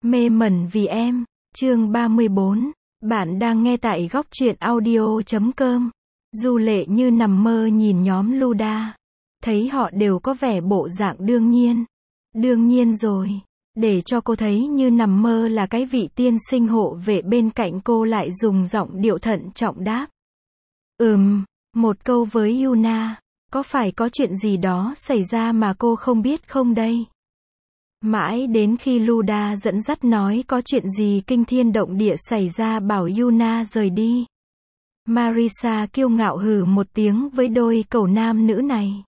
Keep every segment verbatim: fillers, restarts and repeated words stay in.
Mê mẩn vì em, chương ba mươi bốn. Bạn đang nghe tại góc truyện audio chấm com. Du Lệ như nằm mơ nhìn nhóm Luda. Thấy họ đều có vẻ bộ dạng đương nhiên. Đương nhiên rồi. Để cho cô thấy như nằm mơ là cái vị tiên sinh hộ vệ bên cạnh cô lại dùng giọng điệu thận trọng đáp. Ừm, một câu với Yuna. Có phải có chuyện gì đó xảy ra mà cô không biết không đây? Mãi đến khi Luda dẫn dắt nói có chuyện gì kinh thiên động địa xảy ra bảo Yuna rời đi. Marisa kiêu ngạo hừ một tiếng với đôi cẩu nam nữ này.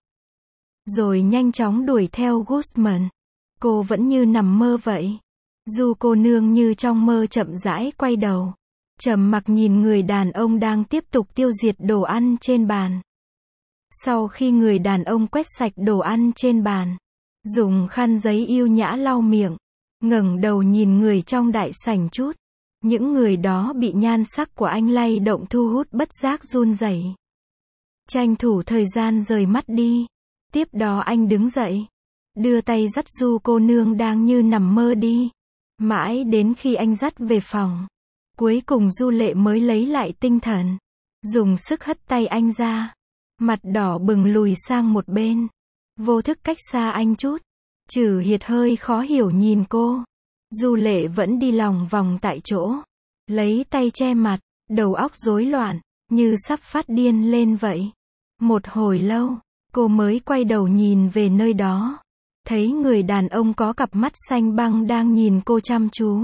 Rồi nhanh chóng đuổi theo Guzman. Cô vẫn như nằm mơ vậy. Du cô nương như trong mơ chậm rãi quay đầu. Trầm mặc nhìn người đàn ông đang tiếp tục tiêu diệt đồ ăn trên bàn. Sau khi người đàn ông quét sạch đồ ăn trên bàn, dùng khăn giấy yêu nhã lau miệng, ngẩng đầu nhìn người trong đại sảnh chút. Những người đó bị nhan sắc của anh lay động thu hút bất giác run rẩy. Tranh thủ thời gian rời mắt đi. Tiếp đó anh đứng dậy, đưa tay dắt Du cô nương đang như nằm mơ đi. Mãi đến khi anh dắt về phòng, cuối cùng Du Lệ mới lấy lại tinh thần, dùng sức hất tay anh ra. Mặt đỏ bừng lùi sang một bên, vô thức cách xa anh chút. Trử Hiệt hơi khó hiểu nhìn cô. Du Lệ vẫn đi lòng vòng tại chỗ, lấy tay che mặt, đầu óc rối loạn, như sắp phát điên lên vậy. Một hồi lâu, cô mới quay đầu nhìn về nơi đó. Thấy người đàn ông có cặp mắt xanh băng đang nhìn cô chăm chú.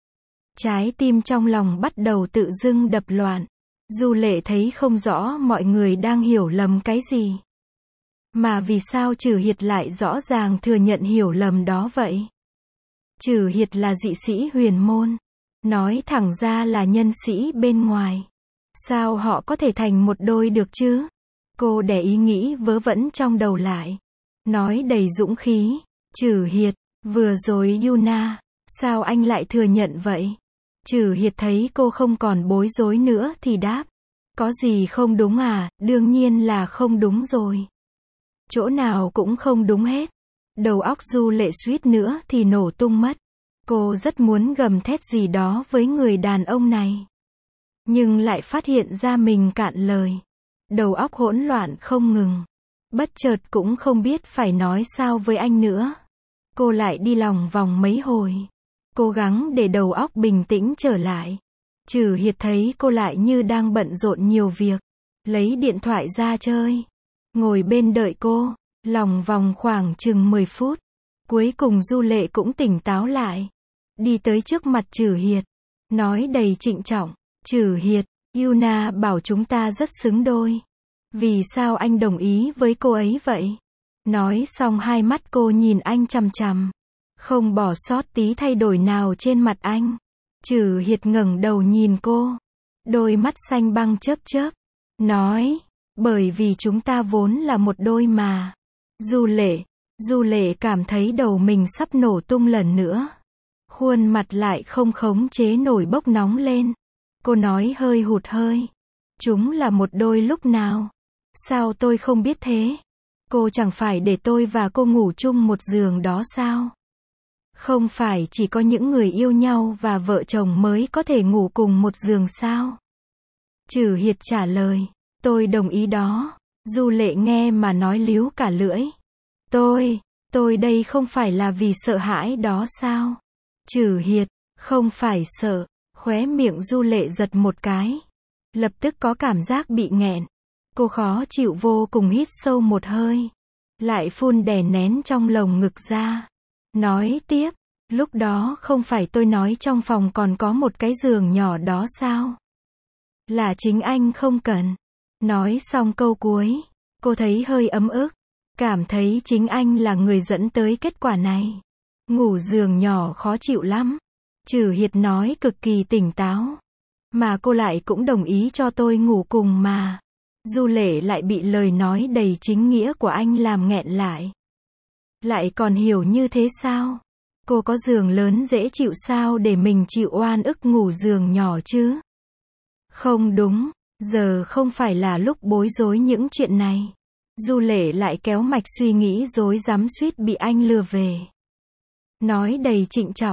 Trái tim trong lòng bắt đầu tự dưng đập loạn. Du Lệ thấy không rõ mọi người đang hiểu lầm cái gì. Mà vì sao Trử Hiệt lại rõ ràng thừa nhận hiểu lầm đó vậy? Trử Hiệt là dị sĩ huyền môn. Nói thẳng ra là nhân sĩ bên ngoài. Sao họ có thể thành một đôi được chứ? Cô để ý nghĩ vớ vẩn trong đầu lại. Nói đầy dũng khí. Trử Hiệt, vừa rồi Yuna, sao anh lại thừa nhận vậy? Trử Hiệt thấy cô không còn bối rối nữa thì đáp. Có gì không đúng à? Đương nhiên là không đúng rồi. Chỗ nào cũng không đúng hết. Đầu óc Du Lệ suýt nữa thì nổ tung mất. Cô rất muốn gầm thét gì đó với người đàn ông này. Nhưng lại phát hiện ra mình cạn lời. Đầu óc hỗn loạn không ngừng. Bất chợt cũng không biết phải nói sao với anh nữa. Cô lại đi lòng vòng mấy hồi. Cố gắng để đầu óc bình tĩnh trở lại. Trử Hiệt thấy cô lại như đang bận rộn nhiều việc. Lấy điện thoại ra chơi. Ngồi bên đợi cô. Lòng vòng khoảng chừng mười phút. Cuối cùng Du Lệ cũng tỉnh táo lại. Đi tới trước mặt Trử Hiệt. Nói đầy trịnh trọng. Trử Hiệt, Yuna bảo chúng ta rất xứng đôi. Vì sao anh đồng ý với cô ấy vậy? Nói xong hai mắt cô nhìn anh chằm chằm. Không bỏ sót tí thay đổi nào trên mặt anh. Trử Hiệt ngẩng đầu nhìn cô. Đôi mắt xanh băng chớp chớp. Nói, bởi vì chúng ta vốn là một đôi mà. Du Lệ, Du Lệ cảm thấy đầu mình sắp nổ tung lần nữa. Khuôn mặt lại không khống chế nổi bốc nóng lên. Cô nói hơi hụt hơi. Chúng là một đôi lúc nào? Sao tôi không biết thế? Cô chẳng phải để tôi và cô ngủ chung một giường đó sao? Không phải chỉ có những người yêu nhau và vợ chồng mới có thể ngủ cùng một giường sao? Trử Hiệt trả lời. Tôi đồng ý đó. Du Lệ nghe mà nói líu cả lưỡi. Tôi, tôi đây không phải là vì sợ hãi đó sao? Trử Hiệt, không phải sợ. Khóe miệng Du Lệ giật một cái. Lập tức có cảm giác bị nghẹn. Cô khó chịu vô cùng hít sâu một hơi. Lại phun đè nén trong lồng ngực ra. Nói tiếp, lúc đó không phải tôi nói trong phòng còn có một cái giường nhỏ đó sao? Là chính anh không cần. Nói xong câu cuối, cô thấy hơi ấm ức. Cảm thấy chính anh là người dẫn tới kết quả này. Ngủ giường nhỏ khó chịu lắm. Trử Hiệt nói cực kỳ tỉnh táo. Mà cô lại cũng đồng ý cho tôi ngủ cùng mà. Du Lệ lại bị lời nói đầy chính nghĩa của anh làm nghẹn lại. Lại còn hiểu như thế sao? Cô có giường lớn dễ chịu sao để mình chịu oan ức ngủ giường nhỏ chứ? Không đúng, giờ không phải là lúc bối rối những chuyện này. Du Lệ lại kéo mạch suy nghĩ rối rắm suýt bị anh lừa về. Nói đầy trịnh trọng,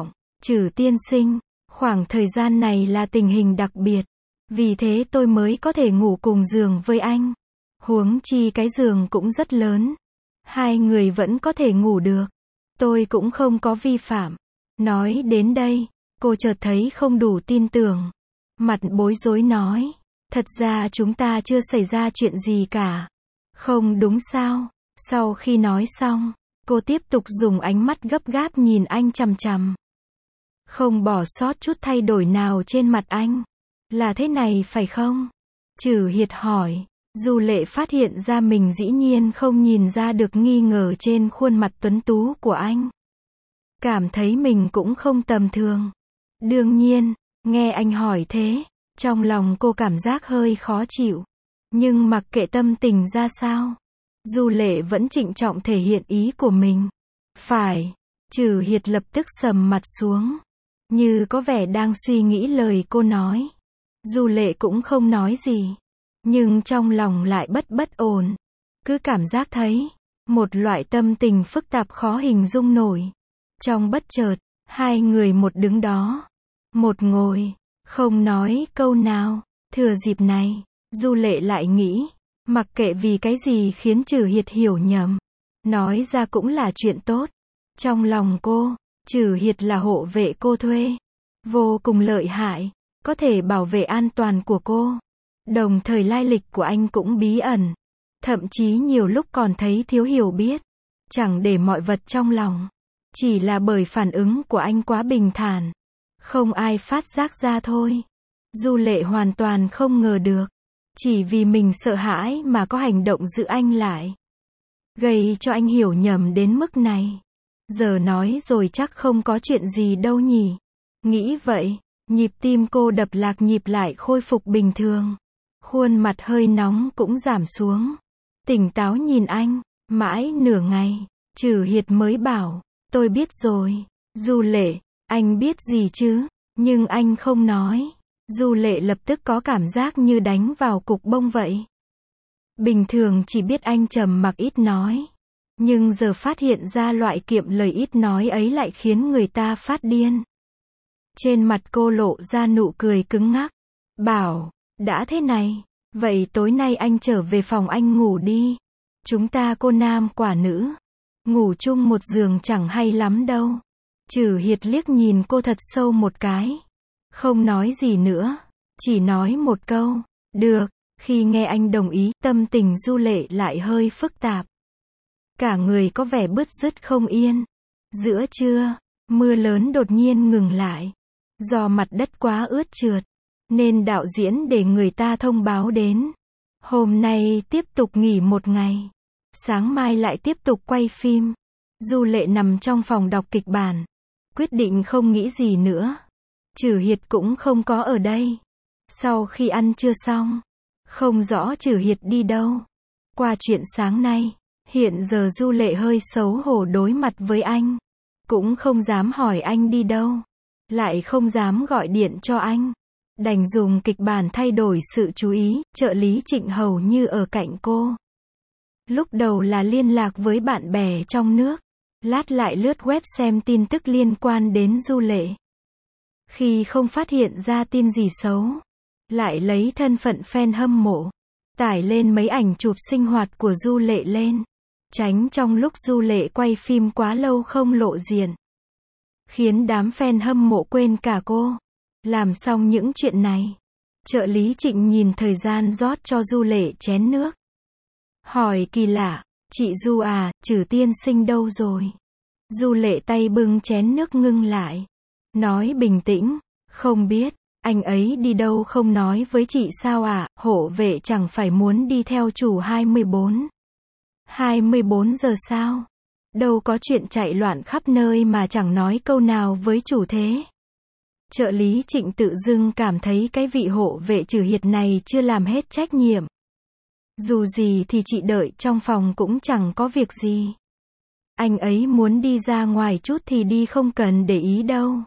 Trử tiên sinh, khoảng thời gian này là tình hình đặc biệt. Vì thế tôi mới có thể ngủ cùng giường với anh. Huống chi cái giường cũng rất lớn. Hai người vẫn có thể ngủ được. Tôi cũng không có vi phạm. Nói đến đây, cô chợt thấy không đủ tin tưởng. Mặt bối rối nói. Thật ra chúng ta chưa xảy ra chuyện gì cả. Không đúng sao? Sau khi nói xong, cô tiếp tục dùng ánh mắt gấp gáp nhìn anh chằm chằm. Không bỏ sót chút thay đổi nào trên mặt anh. Là thế này phải không? Trử Hiệt hỏi. Du Lệ phát hiện ra mình dĩ nhiên không nhìn ra được nghi ngờ trên khuôn mặt tuấn tú của anh. Cảm thấy mình cũng không tầm thường. Đương nhiên, nghe anh hỏi thế, trong lòng cô cảm giác hơi khó chịu. Nhưng mặc kệ tâm tình ra sao, Du Lệ vẫn trịnh trọng thể hiện ý của mình. Phải. Trử Hiệt lập tức sầm mặt xuống, như có vẻ đang suy nghĩ lời cô nói. Du Lệ cũng không nói gì, nhưng trong lòng lại bất bất ổn. Cứ cảm giác thấy một loại tâm tình phức tạp khó hình dung nổi. Trong bất chợt, hai người một đứng đó, một ngồi, không nói câu nào. Thừa dịp này, Du Lệ lại nghĩ, mặc kệ vì cái gì khiến Trử Hiệt hiểu nhầm, nói ra cũng là chuyện tốt. Trong lòng cô, Trử Hiệt là hộ vệ cô thuê, vô cùng lợi hại, có thể bảo vệ an toàn của cô. Đồng thời lai lịch của anh cũng bí ẩn, thậm chí nhiều lúc còn thấy thiếu hiểu biết, chẳng để mọi vật trong lòng. Chỉ là bởi phản ứng của anh quá bình thản, không ai phát giác ra thôi. Du Lệ hoàn toàn không ngờ được, chỉ vì mình sợ hãi mà có hành động giữ anh lại, gây cho anh hiểu nhầm đến mức này. Giờ nói rồi chắc không có chuyện gì đâu nhỉ. Nghĩ vậy, nhịp tim cô đập lạc nhịp lại khôi phục bình thường. Khuôn mặt hơi nóng cũng giảm xuống. Tỉnh táo nhìn anh, mãi nửa ngày, Trử Hiệt mới bảo, tôi biết rồi. Du Lệ, anh biết gì chứ? Nhưng anh không nói. Du Lệ lập tức có cảm giác như đánh vào cục bông vậy. Bình thường chỉ biết anh trầm mặc ít nói, nhưng giờ phát hiện ra loại kiệm lời ít nói ấy lại khiến người ta phát điên. Trên mặt cô lộ ra nụ cười cứng ngắc. Bảo, đã thế này, vậy tối nay anh trở về phòng anh ngủ đi. Chúng ta cô nam quả nữ, ngủ chung một giường chẳng hay lắm đâu. Trử Hiệt liếc nhìn cô thật sâu một cái, không nói gì nữa, chỉ nói một câu, được. Khi nghe anh đồng ý, tâm tình Du Lệ lại hơi phức tạp. Cả người có vẻ bứt rứt không yên. Giữa trưa, mưa lớn đột nhiên ngừng lại. Do mặt đất quá ướt trượt, nên đạo diễn để người ta thông báo đến. Hôm nay tiếp tục nghỉ một ngày. Sáng mai lại tiếp tục quay phim. Du Lệ nằm trong phòng đọc kịch bản, quyết định không nghĩ gì nữa. Trử Hiệt cũng không có ở đây. Sau khi ăn trưa xong, không rõ Trử Hiệt đi đâu. Qua chuyện sáng nay, hiện giờ Du Lệ hơi xấu hổ đối mặt với anh. Cũng không dám hỏi anh đi đâu, lại không dám gọi điện cho anh. Đành dùng kịch bản thay đổi sự chú ý. Trợ lý Trịnh hầu như ở cạnh cô. Lúc đầu là liên lạc với bạn bè trong nước, lát lại lướt web xem tin tức liên quan đến Du Lệ. Khi không phát hiện ra tin gì xấu, lại lấy thân phận fan hâm mộ, tải lên mấy ảnh chụp sinh hoạt của Du Lệ lên, tránh trong lúc Du Lệ quay phim quá lâu không lộ diện, khiến đám fan hâm mộ quên cả cô. Làm xong những chuyện này, trợ lý Trịnh nhìn thời gian rót cho Du Lệ chén nước. Hỏi kỳ lạ, chị Du à, Trử tiên sinh đâu rồi? Du Lệ tay bưng chén nước ngưng lại, nói bình tĩnh, không biết, anh ấy đi đâu không nói với chị sao à? Hộ vệ chẳng phải muốn đi theo chủ hai mươi bốn. hai mươi bốn giờ sao? Đâu có chuyện chạy loạn khắp nơi mà chẳng nói câu nào với chủ thế. Trợ lý Trịnh tự dưng cảm thấy cái vị hộ vệ Trử Hiệt này chưa làm hết trách nhiệm. Dù gì thì chị đợi trong phòng cũng chẳng có việc gì. Anh ấy muốn đi ra ngoài chút thì đi, không cần để ý đâu.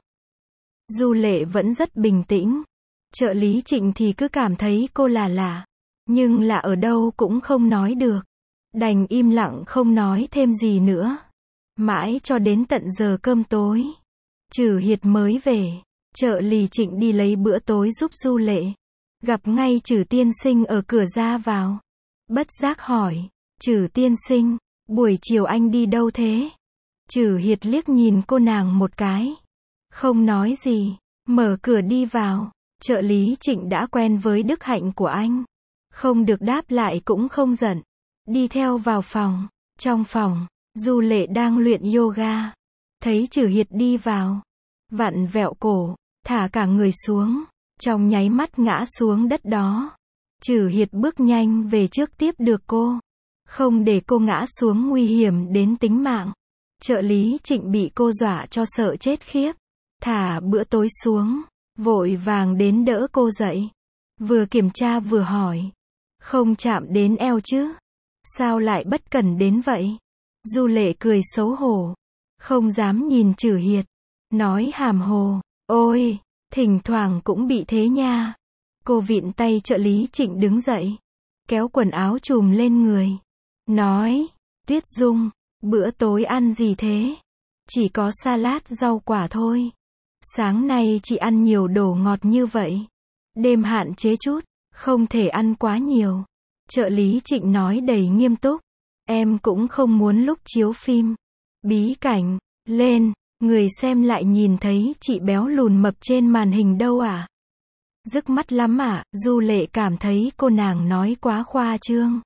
Du Lệ vẫn rất bình tĩnh. Trợ lý Trịnh thì cứ cảm thấy cô là lạ, nhưng lạ ở đâu cũng không nói được. Đành im lặng không nói thêm gì nữa. Mãi cho đến tận giờ cơm tối, Trử Hiệt mới về. Trợ lý Trịnh đi lấy bữa tối giúp Du Lệ. Gặp ngay Trử tiên sinh ở cửa ra vào. Bất giác hỏi, Trử tiên sinh, buổi chiều anh đi đâu thế? Trử Hiệt liếc nhìn cô nàng một cái. Không nói gì, mở cửa đi vào. Trợ lý Trịnh đã quen với đức hạnh của anh. Không được đáp lại cũng không giận. Đi theo vào phòng. Trong phòng, Du Lệ đang luyện yoga. Thấy Trử Hiệt đi vào. Vặn vẹo cổ, thả cả người xuống. Trong nháy mắt ngã xuống đất đó. Trử Hiệt bước nhanh về trước tiếp được cô. Không để cô ngã xuống nguy hiểm đến tính mạng. Trợ lý Trịnh bị cô dọa cho sợ chết khiếp. Thả bữa tối xuống. Vội vàng đến đỡ cô dậy. Vừa kiểm tra vừa hỏi. Không chạm đến eo chứ? Sao lại bất cẩn đến vậy? Du Lệ cười xấu hổ. Không dám nhìn Trử Hiệt. Nói hàm hồ. Ôi, thỉnh thoảng cũng bị thế nha. Cô vịn tay trợ lý Trịnh đứng dậy. Kéo quần áo trùm lên người. Nói, Tuyết Dung, bữa tối ăn gì thế? Chỉ có salad rau quả thôi. Sáng nay chị ăn nhiều đồ ngọt như vậy. Đêm hạn chế chút, không thể ăn quá nhiều. Trợ lý Trịnh nói đầy nghiêm túc. Em cũng không muốn lúc chiếu phim bí cảnh lên, người xem lại nhìn thấy chị béo lùn mập trên màn hình đâu à? Rức mắt lắm à? Du Lệ cảm thấy cô nàng nói quá khoa trương.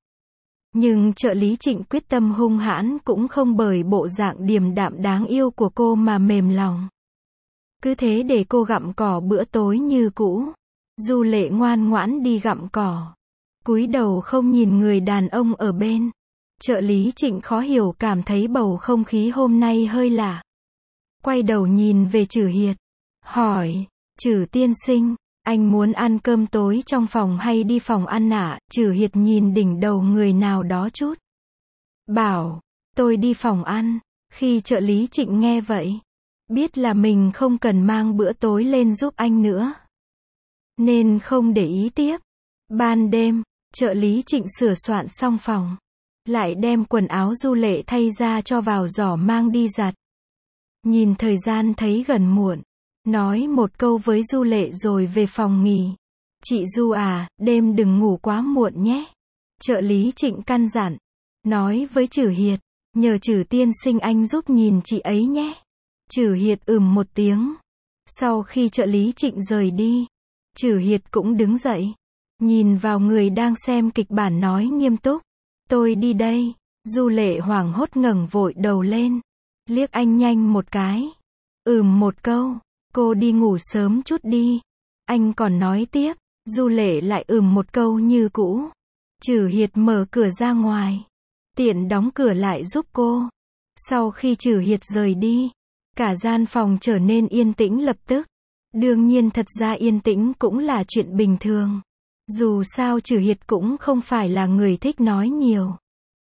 Nhưng trợ lý Trịnh quyết tâm hung hãn cũng không bởi bộ dạng điềm đạm đáng yêu của cô mà mềm lòng. Cứ thế để cô gặm cỏ bữa tối như cũ. Du Lệ ngoan ngoãn đi gặm cỏ. Cúi đầu không nhìn người đàn ông ở bên. Trợ lý Trịnh khó hiểu cảm thấy bầu không khí hôm nay hơi lạ. Quay đầu nhìn về Trử Hiệt. Hỏi, Trử tiên sinh, anh muốn ăn cơm tối trong phòng hay đi phòng ăn ạ? À? Trử Hiệt nhìn đỉnh đầu người nào đó chút. Bảo, tôi đi phòng ăn. Khi trợ lý Trịnh nghe vậy, biết là mình không cần mang bữa tối lên giúp anh nữa. Nên không để ý tiếp. Ban đêm, trợ lý Trịnh sửa soạn xong phòng. Lại đem quần áo Du Lệ thay ra cho vào giỏ mang đi giặt. Nhìn thời gian thấy gần muộn. Nói một câu với Du Lệ rồi về phòng nghỉ. Chị Du à, đêm đừng ngủ quá muộn nhé. Trợ lý Trịnh căn dặn. Nói với Trử Hiệt, nhờ Trử tiên sinh anh giúp nhìn chị ấy nhé. Trử Hiệt ừm một tiếng. Sau khi trợ lý Trịnh rời đi, Trử Hiệt cũng đứng dậy. Nhìn vào người đang xem kịch bản nói nghiêm túc. Tôi đi đây. Du Lệ hoảng hốt ngẩng vội đầu lên. Liếc anh nhanh một cái. Ừm một câu. Cô đi ngủ sớm chút đi. Anh còn nói tiếp. Du Lệ lại ừm một câu như cũ. Trử Hiệt mở cửa ra ngoài. Tiện đóng cửa lại giúp cô. Sau khi Trử Hiệt rời đi, cả gian phòng trở nên yên tĩnh lập tức. Đương nhiên thật ra yên tĩnh cũng là chuyện bình thường. Dù sao Trử Hiệt cũng không phải là người thích nói nhiều.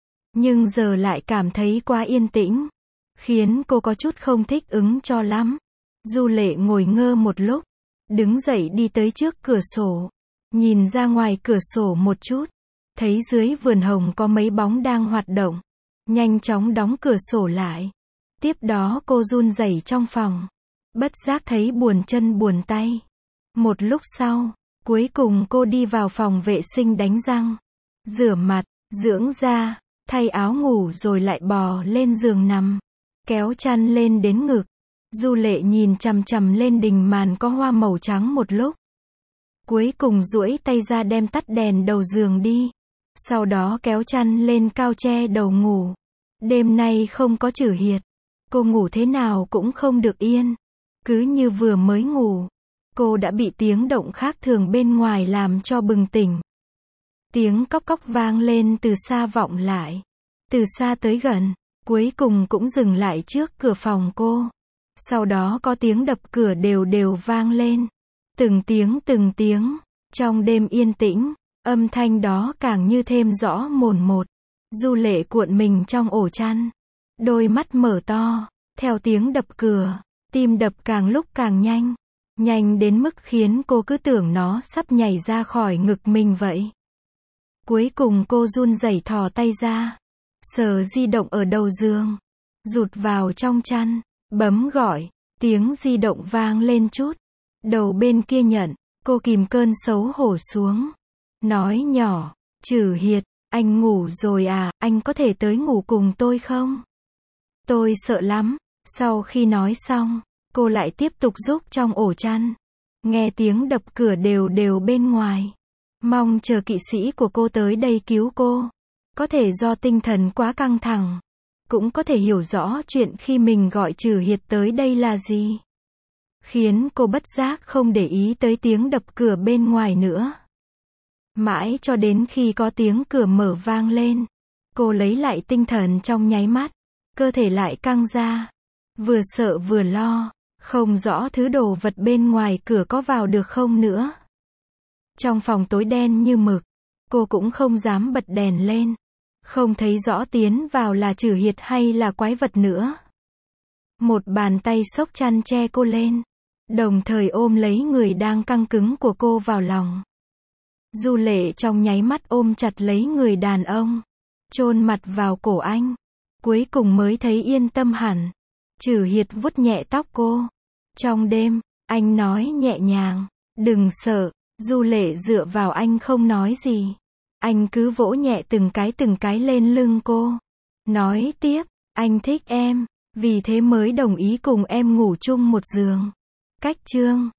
Nhưng giờ lại cảm thấy quá yên tĩnh. Khiến cô có chút không thích ứng cho lắm. Du Lệ ngồi ngơ một lúc. Đứng dậy đi tới trước cửa sổ. Nhìn ra ngoài cửa sổ một chút. Thấy dưới vườn hồng có mấy bóng đang hoạt động. Nhanh chóng đóng cửa sổ lại. Tiếp đó cô run rẩy trong phòng. Bất giác thấy buồn chân buồn tay. Một lúc sau, cuối cùng cô đi vào phòng vệ sinh đánh răng. Rửa mặt, dưỡng da, thay áo ngủ rồi lại bò lên giường nằm. Kéo chăn lên đến ngực. Du Lệ nhìn chằm chằm lên đình màn có hoa màu trắng một lúc. Cuối cùng duỗi tay ra đem tắt đèn đầu giường đi. Sau đó kéo chăn lên cao che đầu ngủ. Đêm nay không có Trử Hiệt. Cô ngủ thế nào cũng không được yên. Cứ như vừa mới ngủ. Cô đã bị tiếng động khác thường bên ngoài làm cho bừng tỉnh. Tiếng cóc cóc vang lên từ xa vọng lại. Từ xa tới gần. Cuối cùng cũng dừng lại trước cửa phòng cô. Sau đó có tiếng đập cửa đều đều vang lên. Từng tiếng từng tiếng. Trong đêm yên tĩnh, âm thanh đó càng như thêm rõ mồn một. Du Lệ cuộn mình trong ổ chăn. Đôi mắt mở to. Theo tiếng đập cửa, tim đập càng lúc càng nhanh. Nhanh đến mức khiến cô cứ tưởng nó sắp nhảy ra khỏi ngực mình vậy. Cuối cùng cô run rẩy thò tay ra. Sờ di động ở đầu giường. Rụt vào trong chăn. Bấm gọi. Tiếng di động vang lên chút. Đầu bên kia nhận, cô kìm cơn xấu hổ xuống. Nói nhỏ, Trử Hiệt, anh ngủ rồi à, anh có thể tới ngủ cùng tôi không? Tôi sợ lắm. Sau khi nói xong, cô lại tiếp tục giúp trong ổ chăn. Nghe tiếng đập cửa đều đều bên ngoài. Mong chờ kỵ sĩ của cô tới đây cứu cô. Có thể do tinh thần quá căng thẳng. Cũng có thể hiểu rõ chuyện khi mình gọi Trử Hiệt tới đây là gì. Khiến cô bất giác không để ý tới tiếng đập cửa bên ngoài nữa. Mãi cho đến khi có tiếng cửa mở vang lên. Cô lấy lại tinh thần trong nháy mắt. Cơ thể lại căng ra. Vừa sợ vừa lo. Không rõ thứ đồ vật bên ngoài cửa có vào được không nữa. Trong phòng tối đen như mực. Cô cũng không dám bật đèn lên. Không thấy rõ tiến vào là Trử Hiệt hay là quái vật nữa. Một bàn tay xốc chăn che cô lên. Đồng thời ôm lấy người đang căng cứng của cô vào lòng. Du Lệ trong nháy mắt ôm chặt lấy người đàn ông. Chôn mặt vào cổ anh. Cuối cùng mới thấy yên tâm hẳn. Trử Hiệt vuốt nhẹ tóc cô. Trong đêm, anh nói nhẹ nhàng. Đừng sợ. Du Lệ dựa vào anh không nói gì. Anh cứ vỗ nhẹ từng cái từng cái lên lưng cô. Nói tiếp, anh thích em. Vì thế mới đồng ý cùng em ngủ chung một giường. Cách chương